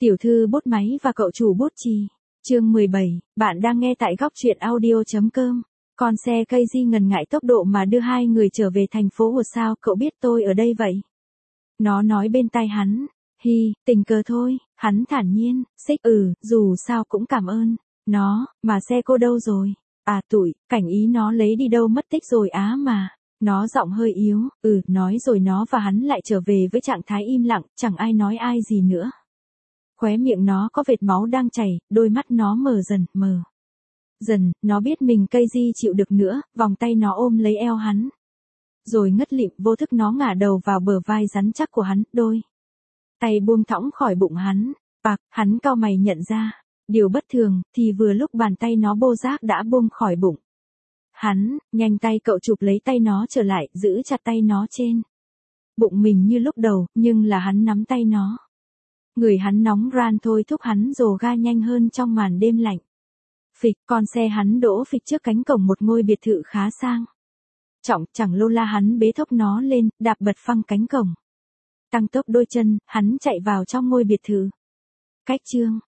Tiểu thư bút máy và cậu chủ bút chì. Chương 17, bạn đang nghe tại góc truyện audio.com. Con xe cây di ngần ngại tốc độ mà đưa hai người trở về thành phố Hồ. Sao cậu biết tôi ở đây vậy? Nó nói bên tai hắn. Hi, tình cờ thôi, hắn thản nhiên, xích dù sao cũng cảm ơn. Nó, mà xe cô đâu rồi? À tụi, cảnh ý nó lấy đi đâu mất tích rồi á mà. Nó giọng hơi yếu, nói rồi nó và hắn lại trở về với trạng thái im lặng, chẳng ai nói ai gì nữa. Khóe miệng nó có vệt máu đang chảy, đôi mắt nó mờ dần, nó biết mình cây di chịu được nữa, vòng tay nó ôm lấy eo hắn. Rồi ngất lịm vô thức nó ngả đầu vào bờ vai rắn chắc của hắn, đôi tay buông thõng khỏi bụng hắn. Hắn cau mày nhận ra, điều bất thường, thì vừa lúc bàn tay nó bô giác đã buông khỏi bụng. Hắn, nhanh tay cậu chụp lấy tay nó trở lại, giữ chặt tay nó trên bụng mình như lúc đầu, nhưng là hắn nắm tay nó. Người hắn nóng ran thôi thúc hắn dồ ga nhanh hơn trong màn đêm lạnh. Phịch, con xe hắn đỗ phịch trước cánh cổng một ngôi biệt thự khá sang trọng, chẳng lâu la hắn bế thốc nó lên, đạp bật phăng cánh cổng. Tăng tốc đôi chân, hắn chạy vào trong ngôi biệt thự. Cách chương